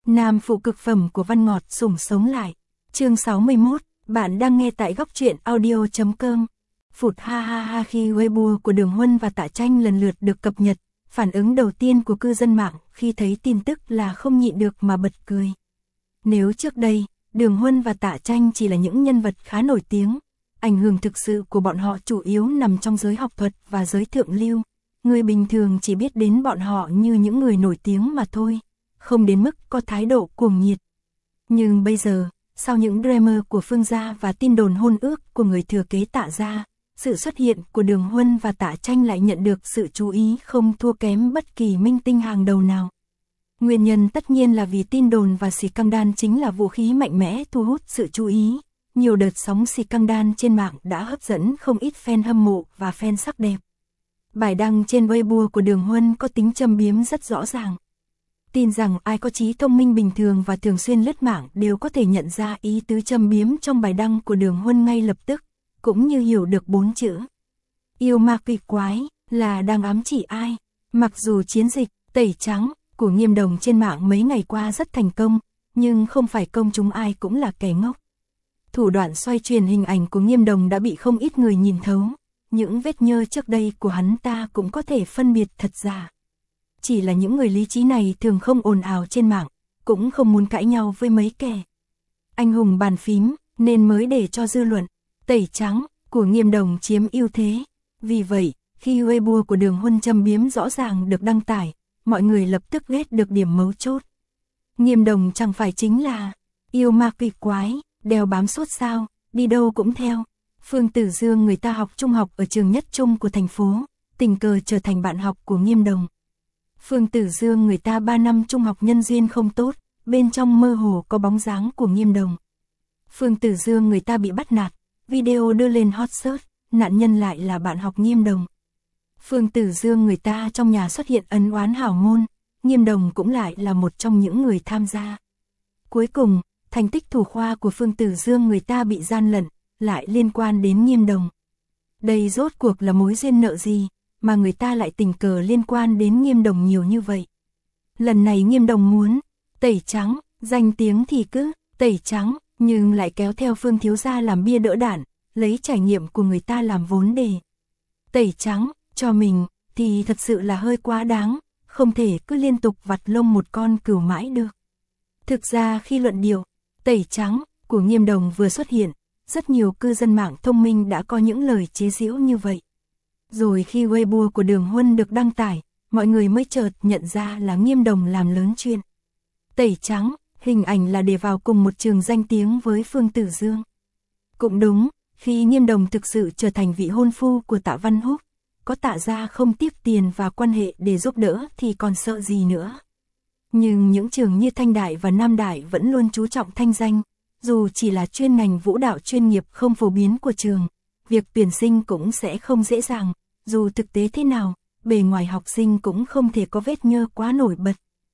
Nam phụ cực phẩm của Văn Ngọt sủng sống lại. Chương 61, bạn đang nghe tại góc truyện audio.com. Phụt ha ha ha khi Weibo của Đường Huân và Tạ Tranh lần lượt được cập nhật, phản ứng đầu tiên của cư dân mạng khi thấy tin tức là không nhịn được mà bật cười. Nếu trước đây, Đường Huân và Tạ Tranh chỉ là những nhân vật khá nổi tiếng, ảnh hưởng thực sự của bọn họ chủ yếu nằm trong giới học thuật và giới thượng lưu, người bình thường chỉ biết đến bọn họ như những người nổi tiếng mà thôi, không đến mức có thái độ cuồng nhiệt. Nhưng bây giờ, sau những drama của Phương gia và tin đồn hôn ước của người thừa kế Tạ gia, sự xuất hiện của Đường Huân và Tạ Tranh lại nhận được sự chú ý không thua kém bất kỳ minh tinh hàng đầu nào. Nguyên nhân tất nhiên là vì tin đồn và scandal chính là vũ khí mạnh mẽ thu hút sự chú ý. Nhiều đợt sóng scandal trên mạng đã hấp dẫn không ít fan hâm mộ và fan sắc đẹp. Bài đăng trên Weibo của Đường Huân có tính châm biếm rất rõ ràng. Tin rằng ai có trí thông minh bình thường và thường xuyên lướt mạng đều có thể nhận ra ý tứ châm biếm trong bài đăng của Đường Huân ngay lập tức, cũng như hiểu được 4 chữ. Yêu ma quỷ quái là đang ám chỉ ai. Mặc dù chiến dịch tẩy trắng của Nghiêm Đồng trên mạng mấy ngày qua rất thành công, nhưng không phải công chúng ai cũng là kẻ ngốc. Thủ đoạn xoay truyền hình ảnh của Nghiêm Đồng đã bị không ít người nhìn thấu, những vết nhơ trước đây của hắn ta cũng có thể phân biệt thật giả. Chỉ là những người lý trí này thường không ồn ào trên mạng, cũng không muốn cãi nhau với mấy kẻ anh hùng bàn phím, nên mới để cho dư luận tẩy trắng của Nghiêm Đồng chiếm ưu thế. Vì vậy, khi Weibo của Đường Huân châm biếm rõ ràng được đăng tải, mọi người lập tức ghét được điểm mấu chốt. Nghiêm Đồng chẳng phải chính là yêu ma quỷ quái, đeo bám suốt sao, đi đâu cũng theo. Phương Tử Dương người ta học trung học ở trường nhất trung của thành phố, tình cờ trở thành bạn học của Nghiêm Đồng. Phương Tử Dương người ta 3 năm trung học nhân duyên không tốt, bên trong mơ hồ có bóng dáng của Nghiêm Đồng. Phương Tử Dương người ta bị bắt nạt, video đưa lên hot search, nạn nhân lại là bạn học Nghiêm Đồng. Phương Tử Dương người ta trong nhà xuất hiện ân oán hảo môn, Nghiêm Đồng cũng lại là một trong những người tham gia. Cuối cùng, thành tích thủ khoa của Phương Tử Dương người ta bị gian lận, lại liên quan đến Nghiêm Đồng. Đây rốt cuộc là mối duyên nợ gì, mà người ta lại tình cờ liên quan đến Nghiêm Đồng nhiều như vậy. Lần này Nghiêm Đồng muốn tẩy trắng, danh tiếng thì cứ tẩy trắng, nhưng lại kéo theo Phương thiếu gia làm bia đỡ đạn, lấy trải nghiệm của người ta làm vốn để tẩy trắng cho mình, thì thật sự là hơi quá đáng, không thể cứ liên tục vặt lông một con cừu mãi được. Thực ra khi luận điệu tẩy trắng của Nghiêm Đồng vừa xuất hiện, rất nhiều cư dân mạng thông minh đã có những lời chế giễu như vậy. Rồi khi Weibo của Đường Huân được đăng tải, mọi người mới chợt nhận ra là Nghiêm Đồng làm lớn chuyện tẩy trắng, hình ảnh là để vào cùng một trường danh tiếng với Phương Tử Dương. Cũng đúng, khi Nghiêm Đồng thực sự trở thành vị hôn phu của Tạ Văn Húc, có Tạ gia không tiếc tiền và quan hệ để giúp đỡ thì còn sợ gì nữa. Nhưng những trường như Thanh Đại và Nam Đại vẫn luôn chú trọng thanh danh, dù chỉ là chuyên ngành vũ đạo chuyên nghiệp không phổ biến của trường, việc tuyển sinh cũng sẽ không dễ dàng, dù thực tế thế nào, bề ngoài học sinh cũng không thể có vết nhơ quá nổi bật.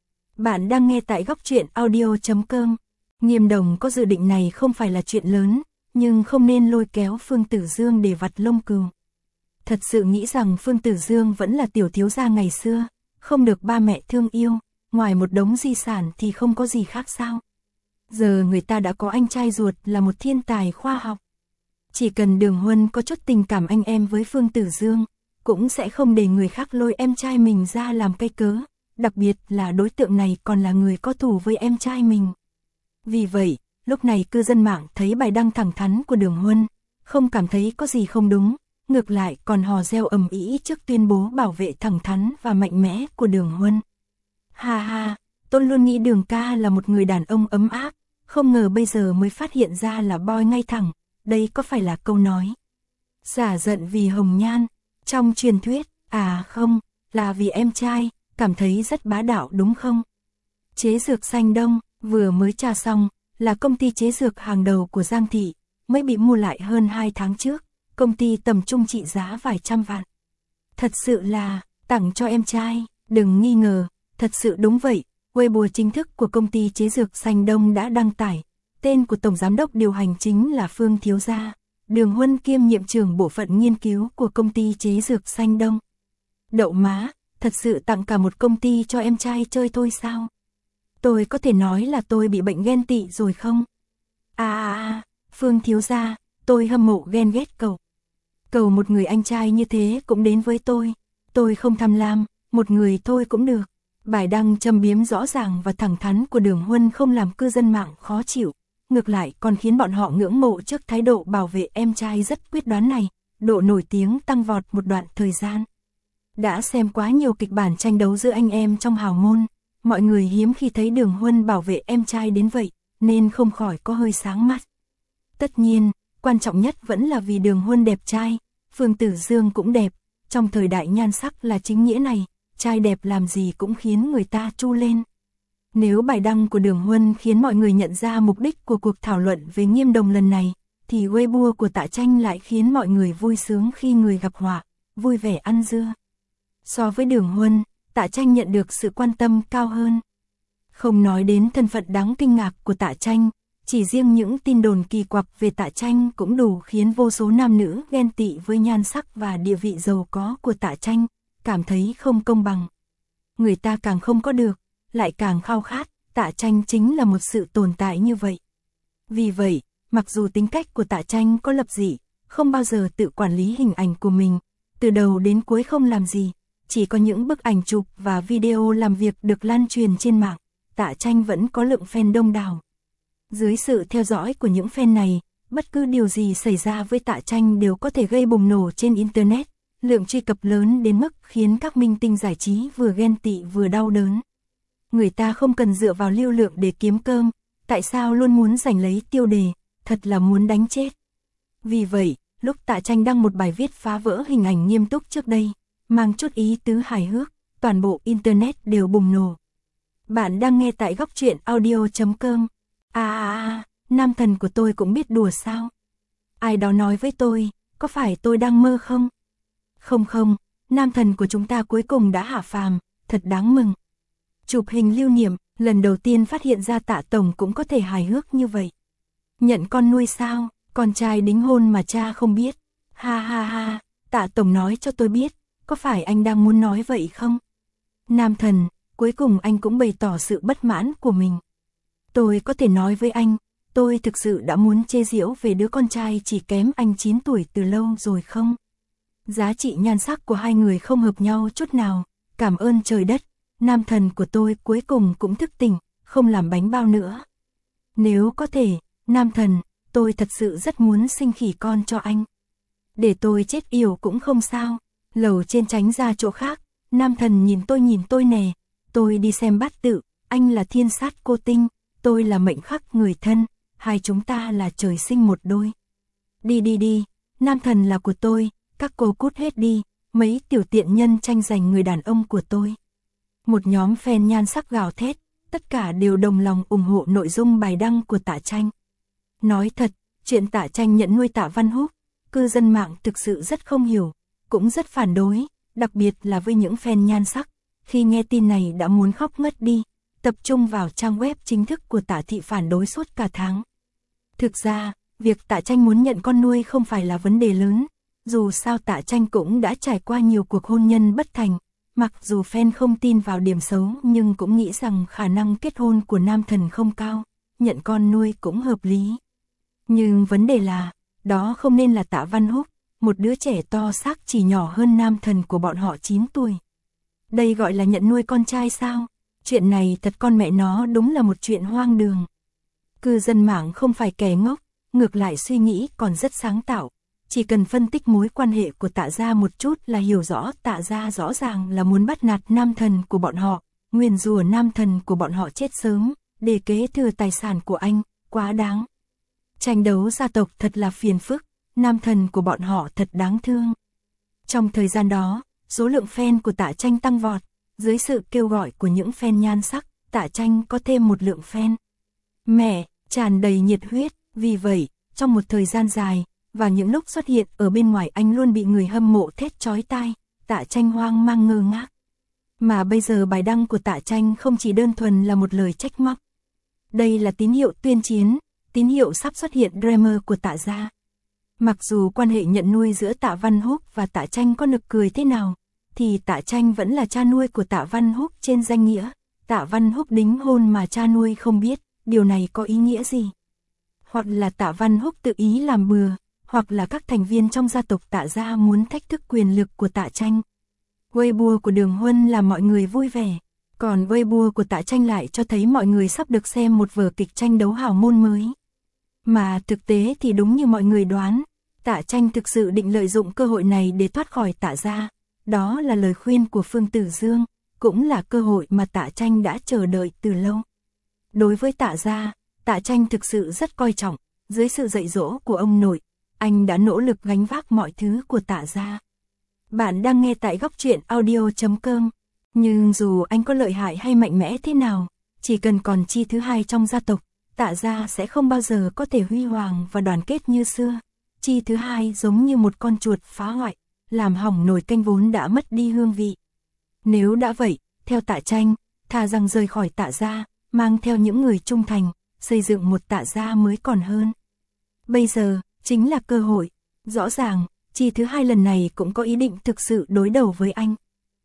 Bạn đang nghe tại góc truyện audio.com. Nghiêm Đồng có dự định này không phải là chuyện lớn, nhưng không nên lôi kéo Phương Tử Dương để vặt lông cừu. Thật sự nghĩ rằng Phương Tử Dương vẫn là tiểu thiếu gia ngày xưa, không được ba mẹ thương yêu, ngoài một đống di sản thì không có gì khác sao? Giờ người ta đã có anh trai ruột là một thiên tài khoa học. Chỉ cần Đường Huân có chút tình cảm anh em với Phương Tử Dương, cũng sẽ không để người khác lôi em trai mình ra làm cây cớ, đặc biệt là đối tượng này còn là người có thù với em trai mình. Vì vậy, lúc này cư dân mạng thấy bài đăng thẳng thắn của Đường Huân, không cảm thấy có gì không đúng, ngược lại còn hò reo ầm ĩ trước tuyên bố bảo vệ thẳng thắn và mạnh mẽ của Đường Huân. Ha ha, tôi luôn nghĩ Đường ca là một người đàn ông ấm áp, không ngờ bây giờ mới phát hiện ra là boy ngay thẳng, đây có phải là câu nói xả giận vì hồng nhan trong truyền thuyết, à không, là vì em trai, cảm thấy rất bá đạo đúng không? Chế dược Xanh Đông vừa mới tra xong, là công ty chế dược hàng đầu của Giang Thị, mới bị mua lại hơn 2 tháng trước, công ty tầm trung trị giá vài trăm vạn. Thật sự là tặng cho em trai, đừng nghi ngờ, thật sự đúng vậy. Weibo chính thức của công ty chế dược Xanh Đông đã đăng tải, tên của tổng giám đốc điều hành chính là Phương thiếu gia Đường Huân kiêm nhiệm trưởng bộ phận nghiên cứu của công ty chế dược Xanh Đông. Đậu má, thật sự tặng cả một công ty cho em trai chơi thôi sao? Tôi có thể nói là tôi bị bệnh ghen tị rồi không? Phương thiếu gia, tôi hâm mộ ghen ghét cậu. Cầu một người anh trai như thế cũng đến với tôi không tham lam, một người thôi cũng được. Bài đăng châm biếm rõ ràng và thẳng thắn của Đường Huân không làm cư dân mạng khó chịu, ngược lại còn khiến bọn họ ngưỡng mộ trước thái độ bảo vệ em trai rất quyết đoán này, độ nổi tiếng tăng vọt một đoạn thời gian. Đã xem quá nhiều kịch bản tranh đấu giữa anh em trong hào môn, mọi người hiếm khi thấy Đường Huân bảo vệ em trai đến vậy, nên không khỏi có hơi sáng mắt. Tất nhiên, quan trọng nhất vẫn là vì Đường Huân đẹp trai, Phương Tử Dương cũng đẹp, trong thời đại nhan sắc là chính nghĩa này, trai đẹp làm gì cũng khiến người ta chu lên. Nếu bài đăng của Đường Huân khiến mọi người nhận ra mục đích của cuộc thảo luận về Nghiêm Đồng lần này, thì Weibo của Tạ Tranh lại khiến mọi người vui sướng khi người gặp họa, vui vẻ ăn dưa. So với Đường Huân, Tạ Tranh nhận được sự quan tâm cao hơn. Không nói đến thân phận đáng kinh ngạc của Tạ Tranh, chỉ riêng những tin đồn kỳ quặc về Tạ Tranh cũng đủ khiến vô số nam nữ ghen tị với nhan sắc và địa vị giàu có của Tạ Tranh, cảm thấy không công bằng. Người ta càng không có được, lại càng khao khát, Tạ Tranh chính là một sự tồn tại như vậy. Vì vậy, mặc dù tính cách của Tạ Tranh có lập dị, không bao giờ tự quản lý hình ảnh của mình, từ đầu đến cuối không làm gì, chỉ có những bức ảnh chụp và video làm việc được lan truyền trên mạng, Tạ Tranh vẫn có lượng fan đông đảo. Dưới sự theo dõi của những fan này, bất cứ điều gì xảy ra với Tạ Tranh đều có thể gây bùng nổ trên Internet, lượng truy cập lớn đến mức khiến các minh tinh giải trí vừa ghen tị vừa đau đớn. Người ta không cần dựa vào lưu lượng để kiếm cơm, tại sao luôn muốn giành lấy tiêu đề, thật là muốn đánh chết. Vì vậy, lúc Tạ Tranh đăng một bài viết phá vỡ hình ảnh nghiêm túc trước đây, mang chút ý tứ hài hước, toàn bộ Internet đều bùng nổ. Bạn đang nghe tại góc truyện audio.com. Nam thần của tôi cũng biết đùa sao? Ai đó nói với tôi, có phải tôi đang mơ không? Không, nam thần của chúng ta cuối cùng đã hạ phàm, thật đáng mừng. Chụp hình lưu niệm, lần đầu tiên phát hiện ra Tạ Tổng cũng có thể hài hước như vậy. Nhận con nuôi sao, con trai đính hôn mà cha không biết. Ha, Tạ Tổng nói cho tôi biết, có phải anh đang muốn nói vậy không? Nam thần, cuối cùng anh cũng bày tỏ sự bất mãn của mình. Tôi có thể nói với anh, tôi thực sự đã muốn chê giễu về đứa con trai chỉ kém anh 9 tuổi từ lâu rồi không? Giá trị nhan sắc của hai người không hợp nhau chút nào, cảm ơn trời đất, nam thần của tôi cuối cùng cũng thức tỉnh, không làm bánh bao nữa. Nếu có thể, nam thần, tôi thật sự rất muốn sinh khỉ con cho anh. Để tôi chết yểu cũng không sao, lầu trên tránh ra chỗ khác, nam thần nhìn tôi nè, tôi đi xem bát tự, anh là thiên sát cô tinh, tôi là mệnh khắc người thân, hai chúng ta là trời sinh một đôi. Đi, nam thần là của tôi, các cô cút hết đi, mấy tiểu tiện nhân tranh giành người đàn ông của tôi. Một nhóm fan nhan sắc gào thét, tất cả đều đồng lòng ủng hộ nội dung bài đăng của Tạ Tranh. Nói thật, chuyện Tạ Tranh nhận nuôi Tạ Văn Húc, cư dân mạng thực sự rất không hiểu, cũng rất phản đối, đặc biệt là với những fan nhan sắc, khi nghe tin này đã muốn khóc ngất đi, tập trung vào trang web chính thức của Tạ thị phản đối suốt cả tháng. Thực ra, việc Tạ Tranh muốn nhận con nuôi không phải là vấn đề lớn, dù sao Tạ Tranh cũng đã trải qua nhiều cuộc hôn nhân bất thành, mặc dù fan không tin vào điểm xấu nhưng cũng nghĩ rằng khả năng kết hôn của nam thần không cao, nhận con nuôi cũng hợp lý. Nhưng vấn đề là, đó không nên là Tạ Văn Húc, một đứa trẻ to xác chỉ nhỏ hơn nam thần của bọn họ 9 tuổi. Đây gọi là nhận nuôi con trai sao? Chuyện này thật con mẹ nó đúng là một chuyện hoang đường. Cư dân mạng không phải kẻ ngốc, ngược lại suy nghĩ còn rất sáng tạo. Chỉ cần phân tích mối quan hệ của Tạ gia một chút là hiểu rõ Tạ gia rõ ràng là muốn bắt nạt nam thần của bọn họ, nguyền rủa nam thần của bọn họ chết sớm, để kế thừa tài sản của anh, quá đáng. Tranh đấu gia tộc thật là phiền phức, nam thần của bọn họ thật đáng thương. Trong thời gian đó, số lượng fan của Tạ Tranh tăng vọt, dưới sự kêu gọi của những fan nhan sắc, Tạ Tranh có thêm một lượng fan. Mẹ, tràn đầy nhiệt huyết, vì vậy, trong một thời gian dài, và những lúc xuất hiện ở bên ngoài anh luôn bị người hâm mộ thét chói tai, Tạ Tranh hoang mang ngơ ngác. Mà bây giờ bài đăng của Tạ Tranh không chỉ đơn thuần là một lời trách móc. Đây là tín hiệu tuyên chiến, tín hiệu sắp xuất hiện drama của Tạ gia. Mặc dù quan hệ nhận nuôi giữa Tạ Văn Húc và Tạ Tranh có nực cười thế nào, thì Tạ Tranh vẫn là cha nuôi của Tạ Văn Húc trên danh nghĩa, Tạ Văn Húc đính hôn mà cha nuôi không biết, điều này có ý nghĩa gì? Hoặc là Tạ Văn Húc tự ý làm bừa, hoặc là các thành viên trong gia tộc Tạ gia muốn thách thức quyền lực của Tạ Tranh. Weibo của Đường Huân làm mọi người vui vẻ, còn Weibo của Tạ Tranh lại cho thấy mọi người sắp được xem một vở kịch tranh đấu hào môn mới. Mà thực tế thì đúng như mọi người đoán, Tạ Tranh thực sự định lợi dụng cơ hội này để thoát khỏi Tạ gia. Đó là lời khuyên của Phương Tử Dương, cũng là cơ hội mà Tạ Tranh đã chờ đợi từ lâu. Đối với Tạ gia, Tạ Tranh thực sự rất coi trọng, dưới sự dạy dỗ của ông nội, anh đã nỗ lực gánh vác mọi thứ của Tạ gia. Bạn đang nghe tại Góc Truyện Audio.com, nhưng dù anh có lợi hại hay mạnh mẽ thế nào, chỉ cần còn chi thứ hai trong gia tộc, Tạ gia sẽ không bao giờ có thể huy hoàng và đoàn kết như xưa. Chi thứ hai giống như một con chuột phá hoại, làm hỏng nồi canh vốn đã mất đi hương vị. Nếu đã vậy, theo Tạ Tranh, thà rằng rời khỏi Tạ gia, mang theo những người trung thành, xây dựng một Tạ gia mới còn hơn. Bây giờ, chính là cơ hội. Rõ ràng, Chi thứ hai lần này cũng có ý định thực sự đối đầu với anh.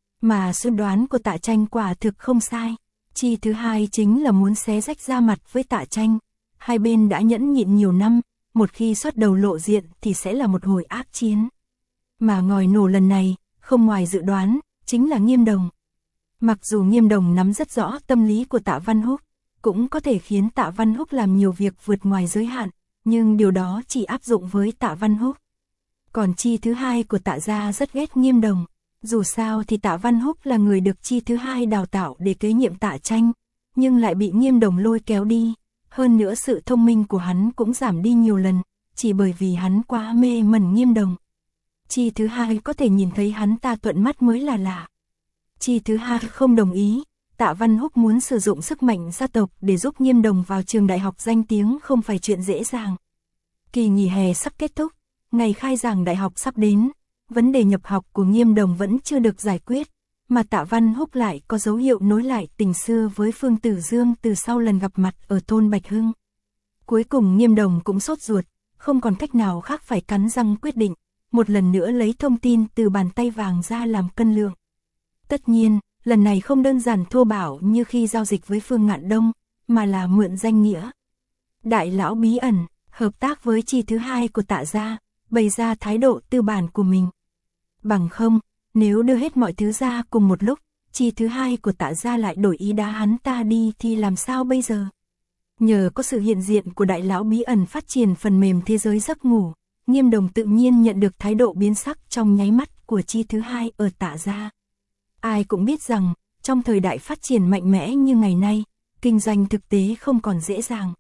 Mà suy đoán của Tạ Tranh quả thực không sai. Chi thứ hai chính là muốn xé rách da mặt với Tạ Tranh. Hai bên đã nhẫn nhịn nhiều năm, một khi xuất đầu lộ diện thì sẽ là một hồi ác chiến. Mà ngòi nổ lần này, không ngoài dự đoán, chính là Nghiêm Đồng. Mặc dù Nghiêm Đồng nắm rất rõ tâm lý của Tạ Văn Húc, cũng có thể khiến Tạ Văn Húc làm nhiều việc vượt ngoài giới hạn, nhưng điều đó chỉ áp dụng với Tạ Văn Húc. Còn chi thứ hai của Tạ gia rất ghét Nghiêm Đồng, dù sao thì Tạ Văn Húc là người được chi thứ hai đào tạo để kế nhiệm Tạ Tranh, nhưng lại bị Nghiêm Đồng lôi kéo đi, hơn nữa sự thông minh của hắn cũng giảm đi nhiều lần, chỉ bởi vì hắn quá mê mẩn Nghiêm Đồng. Chi thứ hai có thể nhìn thấy hắn ta thuận mắt mới là lạ. Chi thứ hai không đồng ý, Tạ Văn Húc muốn sử dụng sức mạnh gia tộc để giúp Nghiêm Đồng vào trường đại học danh tiếng không phải chuyện dễ dàng. Kỳ nghỉ hè sắp kết thúc, ngày khai giảng đại học sắp đến, vấn đề nhập học của Nghiêm Đồng vẫn chưa được giải quyết, mà Tạ Văn Húc lại có dấu hiệu nối lại tình xưa với Phương Tử Dương từ sau lần gặp mặt ở thôn Bạch Hưng. Cuối cùng Nghiêm Đồng cũng sốt ruột, không còn cách nào khác phải cắn răng quyết định, một lần nữa lấy thông tin từ bàn tay vàng ra làm cân lượng. Tất nhiên, lần này không đơn giản thô bạo như khi giao dịch với Phương Ngạn Đông, mà là mượn danh nghĩa. Đại lão bí ẩn, hợp tác với chi thứ hai của Tạ gia, bày ra thái độ tư bản của mình. Bằng không, nếu đưa hết mọi thứ ra cùng một lúc, chi thứ hai của Tạ gia lại đổi ý đá hắn ta đi thì làm sao bây giờ? Nhờ có sự hiện diện của đại lão bí ẩn phát triển phần mềm thế giới giấc ngủ, Nghiêm Đồng tự nhiên nhận được thái độ biến sắc trong nháy mắt của chi thứ hai ở Tạ gia. Ai cũng biết rằng, trong thời đại phát triển mạnh mẽ như ngày nay, kinh doanh thực tế không còn dễ dàng.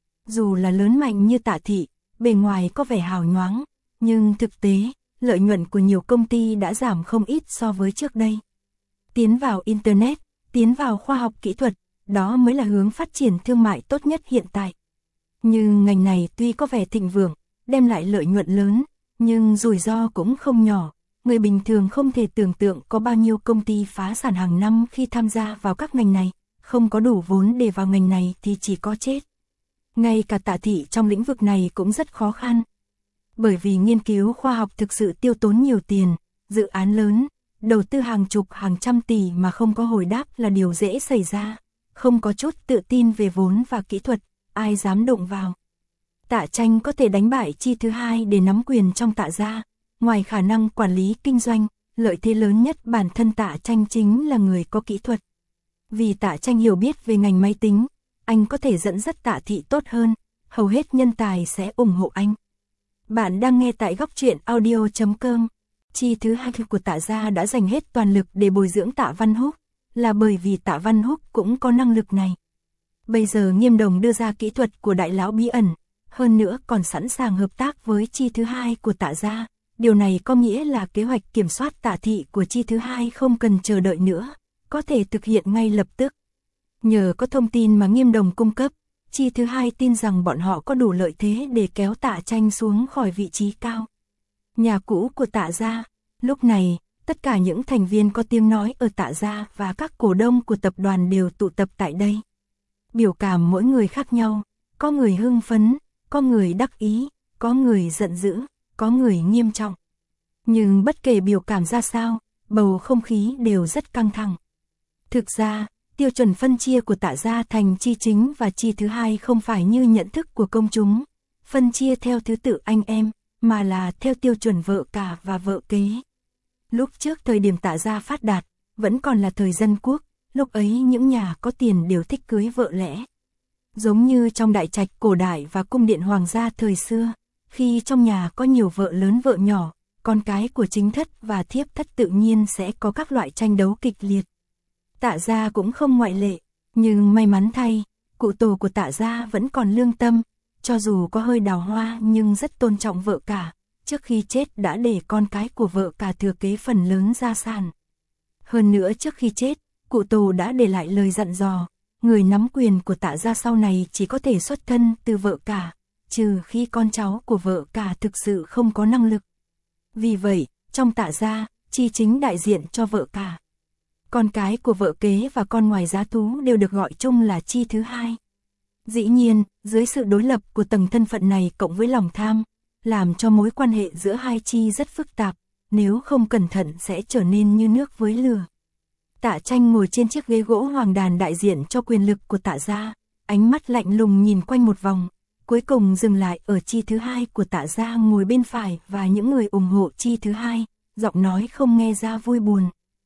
Dù là lớn mạnh như Tạ thị, bề ngoài có vẻ hào nhoáng, nhưng thực tế, lợi nhuận của nhiều công ty đã giảm không ít so với trước đây. Tiến vào Internet, tiến vào khoa học kỹ thuật, đó mới là hướng phát triển thương mại tốt nhất hiện tại. Nhưng ngành này tuy có vẻ thịnh vượng, đem lại lợi nhuận lớn, nhưng rủi ro cũng không nhỏ. Người bình thường không thể tưởng tượng có bao nhiêu công ty phá sản hàng năm khi tham gia vào các ngành này, không có đủ vốn để vào ngành này thì chỉ có chết. Ngay cả Tạ thị trong lĩnh vực này cũng rất khó khăn. Bởi vì nghiên cứu khoa học thực sự tiêu tốn nhiều tiền, dự án lớn, đầu tư hàng chục hàng trăm tỷ mà không có hồi đáp là điều dễ xảy ra. Không có chút tự tin về vốn và kỹ thuật, ai dám động vào. Tạ Tranh có thể đánh bại chi thứ hai để nắm quyền trong Tạ gia. Ngoài khả năng quản lý kinh doanh, lợi thế lớn nhất bản thân Tạ Tranh chính là người có kỹ thuật. Vì Tạ Tranh hiểu biết về ngành máy tính, anh có thể dẫn dắt Tạ thị tốt hơn, hầu hết nhân tài sẽ ủng hộ anh. Bạn đang nghe tại Góc Truyện Audio.com. Chi thứ hai của Tạ gia đã dành hết toàn lực để bồi dưỡng Tạ Văn Húc, là bởi vì Tạ Văn Húc cũng có năng lực này. Bây giờ Nghiêm Đồng đưa ra kỹ thuật của đại lão bí ẩn, hơn nữa còn sẵn sàng hợp tác với chi thứ hai của Tạ gia. Điều này có nghĩa là kế hoạch kiểm soát Tạ thị của chi thứ hai không cần chờ đợi nữa, có thể thực hiện ngay lập tức. Nhờ có thông tin mà Nghiêm Đồng cung cấp, chi thứ hai tin rằng bọn họ có đủ lợi thế để kéo Tạ Tranh xuống khỏi vị trí cao. Nhà cũ của Tạ gia, lúc này, tất cả những thành viên có tiếng nói ở Tạ gia và các cổ đông của tập đoàn đều tụ tập tại đây. Biểu cảm mỗi người khác nhau, có người hưng phấn, có người đắc ý, có người giận dữ, có người nghiêm trọng. Nhưng bất kể biểu cảm ra sao, bầu không khí đều rất căng thẳng. Thực ra, Tiêu chuẩn phân chia của Tạ gia thành chi chính và chi thứ hai không phải như nhận thức của công chúng, phân chia theo thứ tự anh em, mà là theo tiêu chuẩn vợ cả và vợ kế. Lúc trước thời điểm Tạ gia phát đạt, vẫn còn là thời dân quốc, lúc ấy những nhà có tiền đều thích cưới vợ lẽ. Giống như trong đại trạch cổ đại và cung điện hoàng gia thời xưa, khi trong nhà có nhiều vợ lớn vợ nhỏ, con cái của chính thất và thiếp thất tự nhiên sẽ có các loại tranh đấu kịch liệt. Tạ gia cũng không ngoại lệ, nhưng may mắn thay, cụ tổ của Tạ gia vẫn còn lương tâm, cho dù có hơi đào hoa nhưng rất tôn trọng vợ cả, trước khi chết đã để con cái của vợ cả thừa kế phần lớn gia sản. Hơn nữa trước khi chết, cụ tổ đã để lại lời dặn dò, người nắm quyền của Tạ gia sau này chỉ có thể xuất thân từ vợ cả, trừ khi con cháu của vợ cả thực sự không có năng lực. Vì vậy, trong Tạ gia, chi chính đại diện cho vợ cả. Con cái của vợ kế và con ngoài giá thú đều được gọi chung là chi thứ hai. Dĩ nhiên, dưới sự đối lập của tầng thân phận này cộng với lòng tham, làm cho mối quan hệ giữa hai chi rất phức tạp, nếu không cẩn thận sẽ trở nên như nước với lửa. Tạ Tranh ngồi trên chiếc ghế gỗ hoàng đàn đại diện cho quyền lực của Tạ gia, ánh mắt lạnh lùng nhìn quanh một vòng, cuối cùng dừng lại ở chi thứ hai của Tạ gia ngồi bên phải và những người ủng hộ chi thứ hai, giọng nói không nghe ra vui buồn.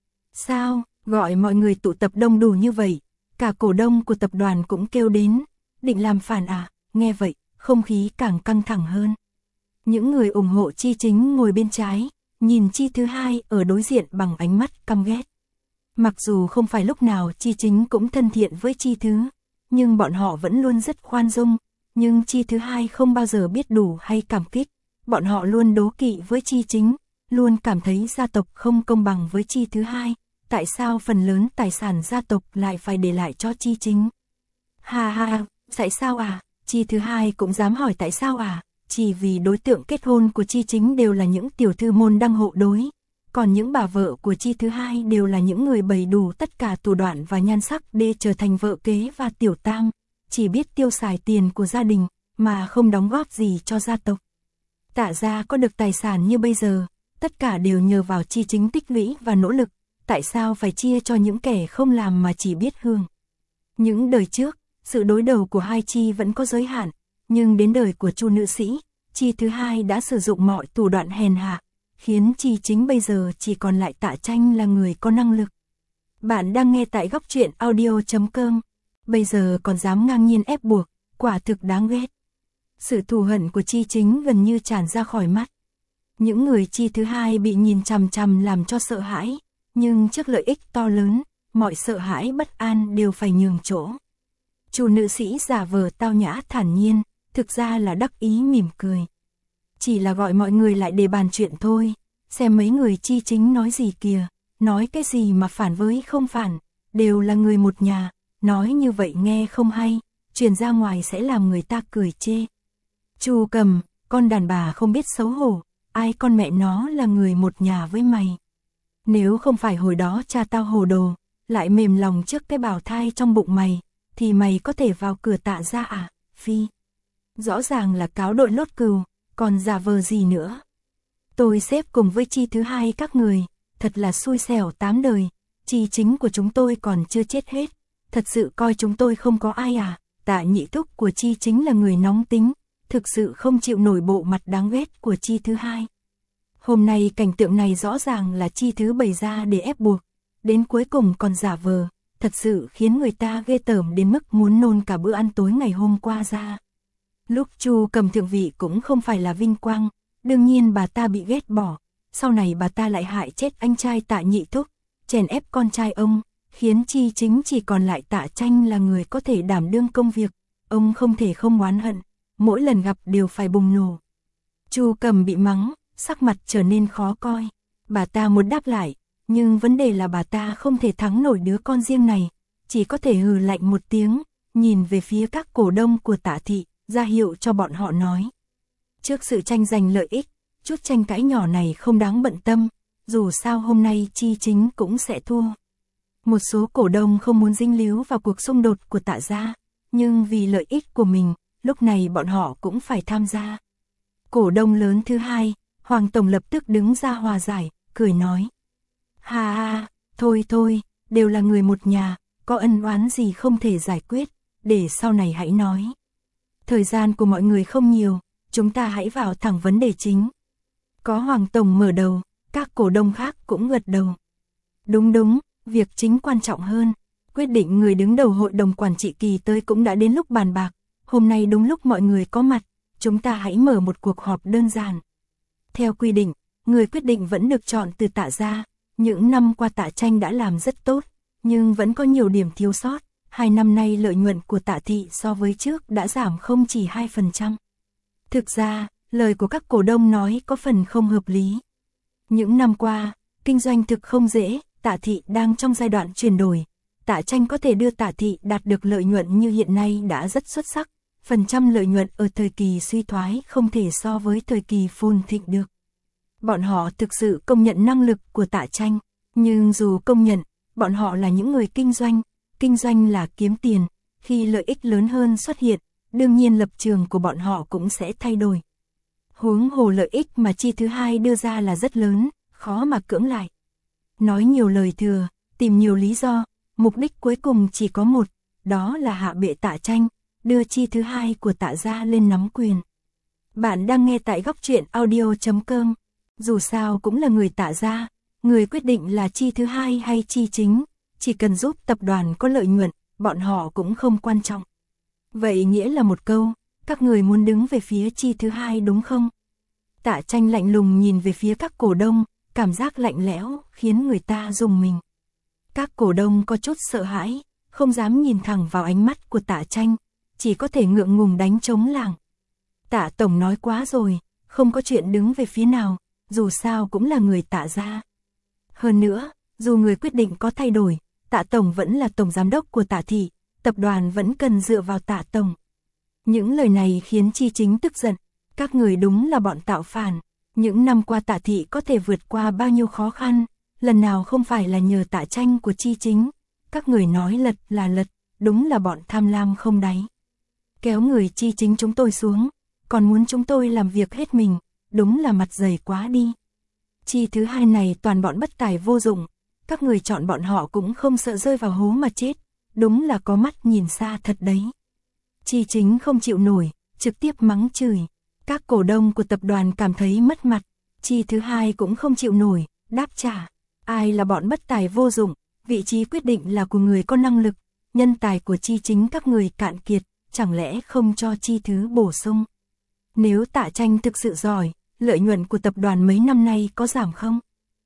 Sao, gọi mọi người tụ tập đông đủ như vậy, cả cổ đông của tập đoàn cũng kêu đến, định làm phản à? Nghe vậy, không khí càng căng thẳng hơn. Những người ủng hộ chi chính ngồi bên trái, nhìn chi thứ hai ở đối diện bằng ánh mắt căm ghét. Mặc dù không phải lúc nào chi chính cũng thân thiện với chi thứ, nhưng bọn họ vẫn luôn rất khoan dung, nhưng chi thứ hai không bao giờ biết đủ hay cảm kích, bọn họ luôn đố kỵ với chi chính, luôn cảm thấy gia tộc không công bằng với chi thứ hai, tại sao phần lớn tài sản gia tộc lại phải để lại cho chi chính. Ha ha, tại sao à, chi thứ hai cũng dám hỏi tại sao à, chỉ vì đối tượng kết hôn của chi chính đều là những tiểu thư môn đăng hộ đối, còn những bà vợ của chi thứ hai đều là những người bày đủ tất cả thủ đoạn và nhan sắc để trở thành vợ kế và tiểu tam, chỉ biết tiêu xài tiền của gia đình, mà không đóng góp gì cho gia tộc. Tạ gia có được tài sản như bây giờ, tất cả đều nhờ vào chi chính tích lũy và nỗ lực, tại sao phải chia cho những kẻ không làm mà chỉ biết hưởng. Những đời trước, sự đối đầu của hai chi vẫn có giới hạn, nhưng đến đời của Chu nữ sĩ, chi thứ hai đã sử dụng mọi thủ đoạn hèn hạ, khiến chi chính bây giờ chỉ còn lại Tạ Tranh là người có năng lực. Bạn đang nghe tại Góc Truyện Audio.com. Bây giờ còn dám ngang nhiên ép buộc, quả thực đáng ghét. Sự thù hận của chi chính gần như tràn ra khỏi mắt. Những người chi thứ hai bị nhìn chằm chằm làm cho sợ hãi, nhưng trước lợi ích to lớn, mọi sợ hãi bất an đều phải nhường chỗ. Chu nữ sĩ giả vờ tao nhã thản nhiên, thực ra là đắc ý mỉm cười. Chỉ là gọi mọi người lại để bàn chuyện thôi, xem mấy người chi chính nói gì kìa, nói cái gì mà phản với không phản, đều là người một nhà, nói như vậy nghe không hay, truyền ra ngoài sẽ làm người ta cười chê. Chu Cầm, con đàn bà không biết xấu hổ, ai con mẹ nó là người một nhà với mày. Nếu không phải hồi đó cha tao hồ đồ, lại mềm lòng trước cái bào thai trong bụng mày, thì mày có thể vào cửa Tạ gia à, phi. Rõ ràng là cáo đội lốt cừu, còn giả vờ gì nữa. Tôi xếp cùng với chi thứ hai các người, thật là xui xẻo 8 đời, chi chính của chúng tôi còn chưa chết hết, thật sự coi chúng tôi không có ai à. Tạ nhị thúc của chi chính là người nóng tính, thực sự không chịu nổi bộ mặt đáng ghét của chi thứ hai. Hôm nay cảnh tượng này rõ ràng là chi thứ bày ra để ép buộc, đến cuối cùng còn giả vờ, thật sự khiến người ta ghê tởm đến mức muốn nôn cả bữa ăn tối ngày hôm qua ra. Lúc Chu Cầm thượng vị cũng không phải là vinh quang, đương nhiên bà ta bị ghét bỏ, sau này bà ta lại hại chết anh trai Tạ nhị thúc, chèn ép con trai ông, khiến chi chính chỉ còn lại Tạ Tranh là người có thể đảm đương công việc, ông không thể không oán hận, mỗi lần gặp đều phải bùng nổ. Chu Cầm bị mắng, sắc mặt trở nên khó coi, bà ta muốn đáp lại, nhưng vấn đề là bà ta không thể thắng nổi đứa con riêng này, chỉ có thể hừ lạnh một tiếng, nhìn về phía các cổ đông của Tạ thị, ra hiệu cho bọn họ nói. Trước sự tranh giành lợi ích, chút tranh cãi nhỏ này không đáng bận tâm, dù sao hôm nay chi chính cũng sẽ thua. Một số cổ đông không muốn dính líu vào cuộc xung đột của Tạ gia, nhưng vì lợi ích của mình, lúc này bọn họ cũng phải tham gia. Cổ đông lớn thứ hai, Hoàng Tổng lập tức đứng ra hòa giải, cười nói. Ha ha, thôi thôi, đều là người một nhà, có ân oán gì không thể giải quyết, để sau này hãy nói. Thời gian của mọi người không nhiều, chúng ta hãy vào thẳng vấn đề chính. Có Hoàng Tổng mở đầu, các cổ đông khác cũng gật đầu. Đúng, việc chính quan trọng hơn. Quyết định người đứng đầu hội đồng quản trị kỳ tới cũng đã đến lúc bàn bạc. Hôm nay đúng lúc mọi người có mặt, chúng ta hãy mở một cuộc họp đơn giản. Theo quy định, người quyết định vẫn được chọn từ Tạ gia. Những năm qua Tạ Tranh đã làm rất tốt, nhưng vẫn có nhiều điểm thiếu sót. 2 năm nay lợi nhuận của Tạ thị so với trước đã giảm không chỉ 2%. Thực ra, lời của các cổ đông nói có phần không hợp lý. Những năm qua, kinh doanh thực không dễ, Tạ thị đang trong giai đoạn chuyển đổi. Tạ Tranh có thể đưa Tạ thị đạt được lợi nhuận như hiện nay đã rất xuất sắc. Phần trăm lợi nhuận ở thời kỳ suy thoái không thể so với thời kỳ phồn thịnh được. Bọn họ thực sự công nhận năng lực của Tạ Tranh, nhưng dù công nhận, bọn họ là những người kinh doanh là kiếm tiền, khi lợi ích lớn hơn xuất hiện, đương nhiên lập trường của bọn họ cũng sẽ thay đổi. Huống hồ lợi ích mà chi thứ hai đưa ra là rất lớn, khó mà cưỡng lại. Nói nhiều lời thừa, tìm nhiều lý do, mục đích cuối cùng chỉ có một, đó là hạ bệ Tạ Tranh, đưa chi thứ hai của Tạ gia lên nắm quyền. Bạn đang nghe tại góc truyện audio.com. Dù sao cũng là người Tạ gia, người quyết định là chi thứ hai hay chi chính, chỉ cần giúp tập đoàn có lợi nhuận, bọn họ cũng không quan trọng. Vậy nghĩa là một câu, các người muốn đứng về phía chi thứ hai đúng không? Tạ Tranh lạnh lùng nhìn về phía các cổ đông, cảm giác lạnh lẽo khiến người ta rùng mình. Các cổ đông có chút sợ hãi, không dám nhìn thẳng vào ánh mắt của Tạ Tranh, chỉ có thể ngượng ngùng đánh trống lảng. Tạ Tổng nói quá rồi, không có chuyện đứng về phía nào, dù sao cũng là người Tạ gia. Hơn nữa, dù người quyết định có thay đổi, Tạ Tổng vẫn là Tổng Giám đốc của Tạ thị, tập đoàn vẫn cần dựa vào Tạ Tổng. Những lời này khiến Chi Chính tức giận, các người đúng là bọn tạo phản. Những năm qua Tạ thị có thể vượt qua bao nhiêu khó khăn, lần nào không phải là nhờ Tạ Tranh của Chi Chính. Các người nói lật là lật, đúng là bọn tham lam không đáy. Kéo người Chi Chính chúng tôi xuống, còn muốn chúng tôi làm việc hết mình, đúng là mặt dày quá đi. Chi thứ hai này toàn bọn bất tài vô dụng, các người chọn bọn họ cũng không sợ rơi vào hố mà chết, đúng là có mắt nhìn xa thật đấy. Chi Chính không chịu nổi, trực tiếp mắng chửi. Các cổ đông của tập đoàn cảm thấy mất mặt, Chi thứ hai cũng không chịu nổi, đáp trả. Ai là bọn bất tài vô dụng, vị trí quyết định là của người có năng lực, nhân tài của Chi Chính các người cạn kiệt, chẳng lẽ không cho Chi thứ bổ sung? Nếu Tạ Tranh thực sự giỏi, lợi nhuận của tập đoàn mấy năm nay có giảm không?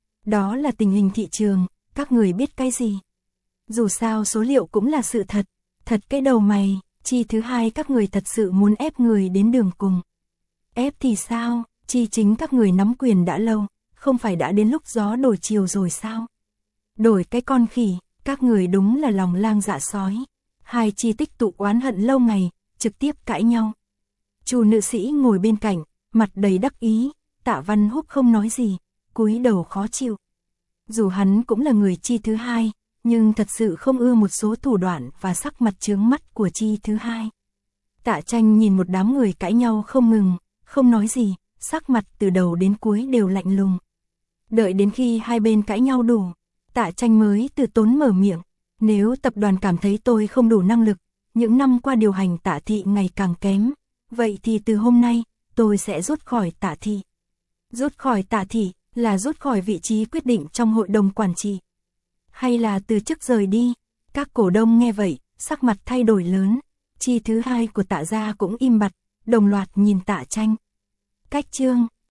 Đó là tình hình thị trường, các người biết cái gì? Dù sao số liệu cũng là sự thật, thật cái đầu mày, Chi thứ hai các người thật sự muốn ép người đến đường cùng. Ép thì sao, Chi Chính các người nắm quyền đã lâu, không phải đã đến lúc gió đổi chiều rồi sao? Đổi cái con khỉ, các người đúng là lòng lang dạ sói. Hai Chi tích tụ oán hận lâu ngày, trực tiếp cãi nhau. Chu nữ sĩ ngồi bên cạnh, mặt đầy đắc ý, Tạ Văn Húc không nói gì, cúi đầu khó chịu. Dù hắn cũng là người Chi thứ hai, nhưng thật sự không ưa một số thủ đoạn và sắc mặt chướng mắt của Chi thứ hai. Tạ Tranh nhìn một đám người cãi nhau không ngừng, không nói gì, sắc mặt từ đầu đến cuối đều lạnh lùng. Đợi đến khi hai bên cãi nhau đủ, Tạ Tranh mới từ tốn mở miệng. Nếu tập đoàn cảm thấy tôi không đủ năng lực, những năm qua điều hành Tạ thị ngày càng kém, vậy thì từ hôm nay, tôi sẽ rút khỏi Tạ thị. Rút khỏi Tạ thị là rút khỏi vị trí quyết định trong hội đồng quản trị. Hay là từ chức rời đi? Các cổ đông nghe vậy, sắc mặt thay đổi lớn. Chi thứ hai của Tạ gia cũng im bặt, đồng loạt nhìn Tạ Tranh. Cách chương